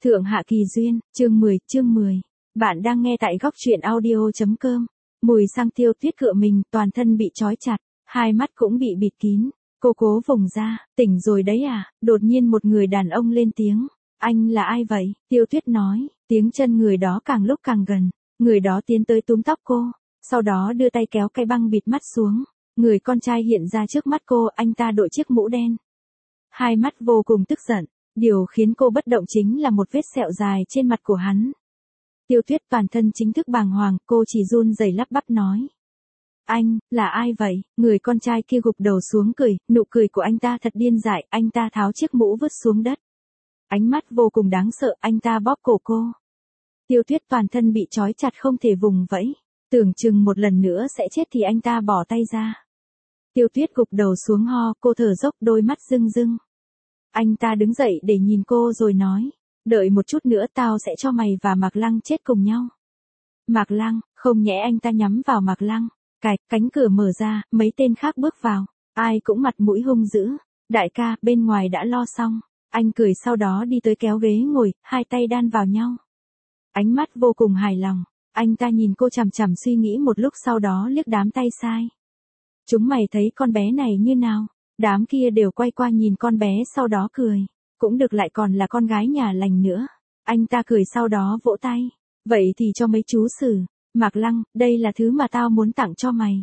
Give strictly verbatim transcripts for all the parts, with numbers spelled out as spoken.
Thượng Hạ Kỳ Duyên, chương mười, chương mười. Bạn đang nghe tại góc truyện audio.com. Mùi sang Tiêu Tuyết cựa mình, toàn thân bị trói chặt, hai mắt cũng bị bịt kín. Cô cố vùng ra, tỉnh rồi đấy à? Đột nhiên một người đàn ông lên tiếng. Anh là ai vậy? Tiêu Tuyết nói, tiếng chân người đó càng lúc càng gần. Người đó tiến tới túm tóc cô, sau đó đưa tay kéo cái băng bịt mắt xuống. Người con trai hiện ra trước mắt cô, anh ta đội chiếc mũ đen. Hai mắt vô cùng tức giận. Điều khiến cô bất động chính là một vết sẹo dài trên mặt của hắn. Tiêu Tuyết toàn thân chính thức bàng hoàng, cô chỉ run rẩy lắp bắp nói. Anh, là ai vậy? Người con trai kia gục đầu xuống cười, nụ cười của anh ta thật điên dại, anh ta tháo chiếc mũ vứt xuống đất. Ánh mắt vô cùng đáng sợ, anh ta bóp cổ cô. Tiêu Tuyết toàn thân bị trói chặt không thể vùng vẫy, tưởng chừng một lần nữa sẽ chết thì anh ta bỏ tay ra. Tiêu Tuyết gục đầu xuống ho, cô thở dốc, đôi mắt rưng rưng. Anh ta đứng dậy để nhìn cô rồi nói, đợi một chút nữa tao sẽ cho mày và Mạc Lăng chết cùng nhau. Mạc Lăng, không nhẽ anh ta nhắm vào Mạc Lăng, cạch, cánh cửa mở ra, mấy tên khác bước vào, ai cũng mặt mũi hung dữ, đại ca, bên ngoài đã lo xong, anh cười sau đó đi tới kéo ghế ngồi, hai tay đan vào nhau. Ánh mắt vô cùng hài lòng, anh ta nhìn cô chằm chằm suy nghĩ một lúc sau đó liếc đám tay sai. Chúng mày thấy con bé này như nào? Đám kia đều quay qua nhìn con bé sau đó cười. Cũng được, lại còn là con gái nhà lành nữa. Anh ta cười sau đó vỗ tay. Vậy thì cho mấy chú xử. Mạc Lăng, đây là thứ mà tao muốn tặng cho mày.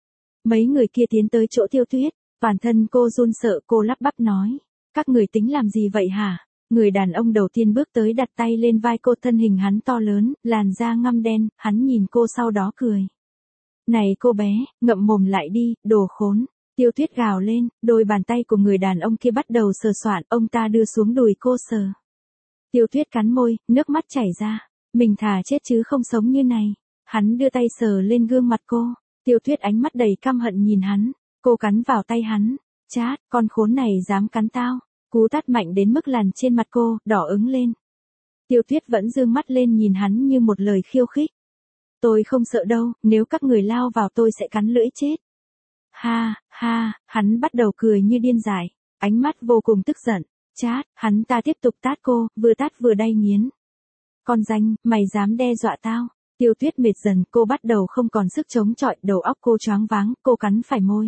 Mấy người kia tiến tới chỗ Tiêu Tuyết. Toàn thân cô run sợ, cô lắp bắp nói. Các người tính làm gì vậy hả? Người đàn ông đầu tiên bước tới đặt tay lên vai cô, thân hình hắn to lớn, làn da ngăm đen, hắn nhìn cô sau đó cười. Này cô bé, ngậm mồm lại đi, đồ khốn. Tiêu Tuyết gào lên, đôi bàn tay của người đàn ông kia bắt đầu sờ soạn, ông ta đưa xuống đùi cô sờ. Tiêu Tuyết cắn môi, nước mắt chảy ra. Mình thà chết chứ không sống như này. Hắn đưa tay sờ lên gương mặt cô. Tiêu Tuyết ánh mắt đầy căm hận nhìn hắn. Cô cắn vào tay hắn. Chát, con khốn này dám cắn tao. Cú tát mạnh đến mức làn trên mặt cô, đỏ ứng lên. Tiêu Tuyết vẫn dương mắt lên nhìn hắn như một lời khiêu khích. Tôi không sợ đâu, nếu các người lao vào tôi sẽ cắn lưỡi chết. Ha, ha, hắn bắt đầu cười như điên dại, ánh mắt vô cùng tức giận. Chát, hắn ta tiếp tục tát cô, vừa tát vừa đay nghiến. Con danh, mày dám đe dọa tao. Tiêu Tuyết mệt dần, cô bắt đầu không còn sức chống chọi, đầu óc cô choáng váng, cô cắn phải môi.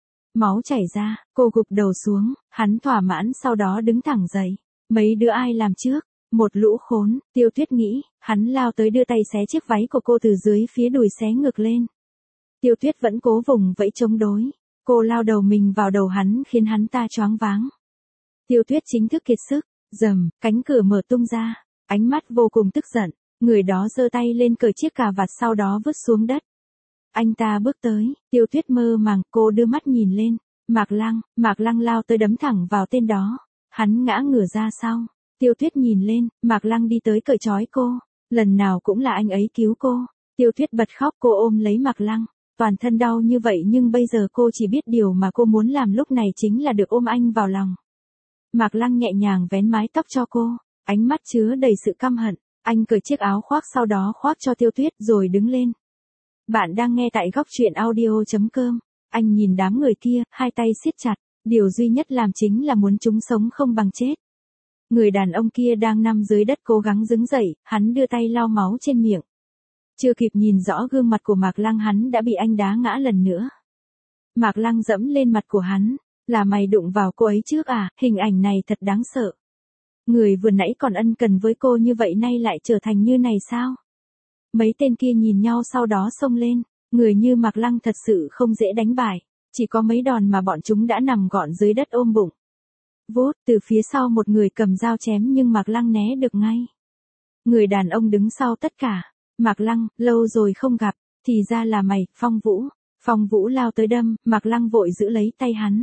Máu chảy ra, cô gục đầu xuống, hắn thỏa mãn sau đó đứng thẳng dậy. Mấy đứa ai làm trước? Một lũ khốn, Tiêu Tuyết nghĩ, hắn lao tới đưa tay xé chiếc váy của cô từ dưới phía đùi xé ngược lên. Tiêu Tuyết vẫn cố vùng vẫy chống đối. Cô lao đầu mình vào đầu hắn khiến hắn ta choáng váng. Tiêu Tuyết chính thức kiệt sức. Rầm, cánh cửa mở tung ra. Ánh mắt vô cùng tức giận. Người đó giơ tay lên cởi chiếc cà vạt sau đó vứt xuống đất. Anh ta bước tới. Tiêu Tuyết mơ màng, cô đưa mắt nhìn lên. Mạc Lăng, Mạc Lăng lao tới đấm thẳng vào tên đó. Hắn ngã ngửa ra sau. Tiêu Tuyết nhìn lên, Mạc Lăng đi tới cởi trói cô. Lần nào cũng là anh ấy cứu cô. Tiêu Tuyết bật khóc, cô ôm lấy Mạc Lăng. Toàn thân đau như vậy nhưng bây giờ cô chỉ biết điều mà cô muốn làm lúc này chính là được ôm anh vào lòng. Mạc Lăng nhẹ nhàng vén mái tóc cho cô, ánh mắt chứa đầy sự căm hận. Anh cởi chiếc áo khoác sau đó khoác cho Tiêu Tuyết rồi đứng lên. Bạn đang nghe tại góc truyện audio.com. Anh nhìn đám người kia, hai tay siết chặt. Điều duy nhất làm chính là muốn chúng sống không bằng chết. Người đàn ông kia đang nằm dưới đất cố gắng đứng dậy, hắn đưa tay lau máu trên miệng. Chưa kịp nhìn rõ gương mặt của Mạc Lăng hắn đã bị anh đá ngã lần nữa. Mạc Lăng dẫm lên mặt của hắn. Là mày đụng vào cô ấy trước à, hình ảnh này thật đáng sợ. Người vừa nãy còn ân cần với cô như vậy nay lại trở thành như này sao? Mấy tên kia nhìn nhau sau đó xông lên. Người như Mạc Lăng thật sự không dễ đánh bại. Chỉ có mấy đòn mà bọn chúng đã nằm gọn dưới đất ôm bụng. Vút, từ phía sau một người cầm dao chém nhưng Mạc Lăng né được ngay. Người đàn ông đứng sau tất cả. Mạc Lăng, lâu rồi không gặp, thì ra là mày, Phong Vũ. Phong Vũ lao tới đâm, Mạc Lăng vội giữ lấy tay hắn.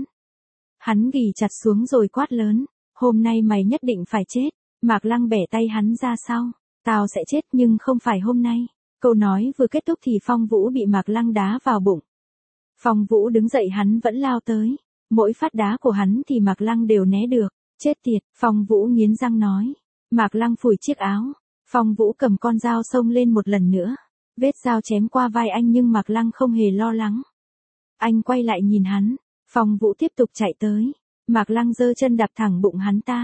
Hắn ghì chặt xuống rồi quát lớn, hôm nay mày nhất định phải chết. Mạc Lăng bẻ tay hắn ra sau, tao sẽ chết nhưng không phải hôm nay. Câu nói vừa kết thúc thì Phong Vũ bị Mạc Lăng đá vào bụng. Phong Vũ đứng dậy, hắn vẫn lao tới. Mỗi phát đá của hắn thì Mạc Lăng đều né được. Chết tiệt, Phong Vũ nghiến răng nói. Mạc Lăng phủi chiếc áo. Phong Vũ cầm con dao xông lên một lần nữa. Vết dao chém qua vai anh nhưng Mạc Lăng không hề lo lắng. Anh quay lại nhìn hắn. Phong Vũ tiếp tục chạy tới. Mạc Lăng giơ chân đạp thẳng bụng hắn ta.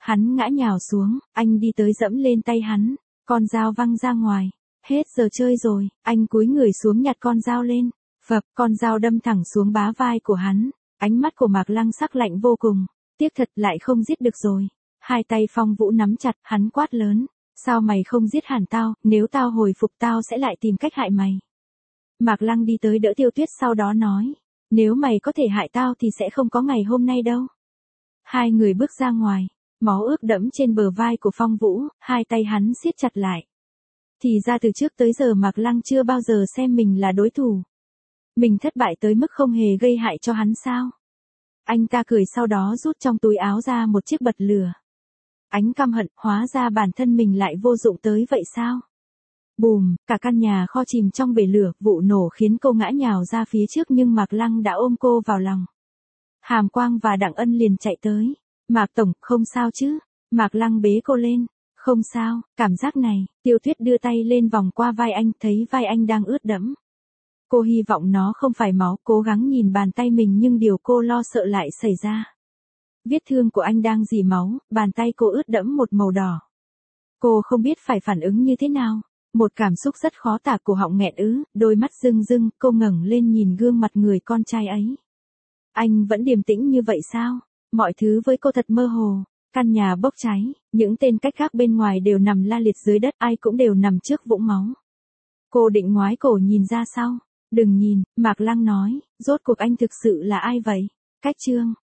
Hắn ngã nhào xuống, anh đi tới dẫm lên tay hắn, con dao văng ra ngoài. Hết giờ chơi rồi, anh cúi người xuống nhặt con dao lên. Phập, con dao đâm thẳng xuống bá vai của hắn. Ánh mắt của Mạc Lăng sắc lạnh vô cùng. Tiếc thật lại không giết được rồi. Hai tay Phong Vũ nắm chặt, hắn quát lớn. Sao mày không giết hẳn tao, nếu tao hồi phục tao sẽ lại tìm cách hại mày. Mạc Lăng đi tới đỡ Tiêu Tuyết sau đó nói. Nếu mày có thể hại tao thì sẽ không có ngày hôm nay đâu. Hai người bước ra ngoài. Máu ướt đẫm trên bờ vai của Phong Vũ, hai tay hắn siết chặt lại. Thì ra từ trước tới giờ Mạc Lăng chưa bao giờ xem mình là đối thủ. Mình thất bại tới mức không hề gây hại cho hắn sao? Anh ta cười sau đó rút trong túi áo ra một chiếc bật lửa. Ánh căm hận, hóa ra bản thân mình lại vô dụng tới vậy sao? Bùm, cả căn nhà kho chìm trong bể lửa, vụ nổ khiến cô ngã nhào ra phía trước nhưng Mạc Lăng đã ôm cô vào lòng. Hàm Quang và Đặng Ân liền chạy tới. Mạc Tổng, không sao chứ? Mạc Lăng bế cô lên. Không sao, cảm giác này, Tiêu Tuyết đưa tay lên vòng qua vai anh, thấy vai anh đang ướt đẫm. Cô hy vọng nó không phải máu, cố gắng nhìn bàn tay mình nhưng điều cô lo sợ lại xảy ra. Vết thương của anh đang rỉ máu, bàn tay cô ướt đẫm một màu đỏ. Cô không biết phải phản ứng như thế nào. Một cảm xúc rất khó tả, cổ họng nghẹn ứ, đôi mắt rưng rưng, cô ngẩng lên nhìn gương mặt người con trai ấy. Anh vẫn điềm tĩnh như vậy sao? Mọi thứ với cô thật mơ hồ. Căn nhà bốc cháy, những tên cách gác bên ngoài đều nằm la liệt dưới đất, ai cũng đều nằm trước vũng máu. Cô định ngoái cổ nhìn ra sau. Đừng nhìn, Mạc Lăng nói, rốt cuộc anh thực sự là ai vậy? Cách chương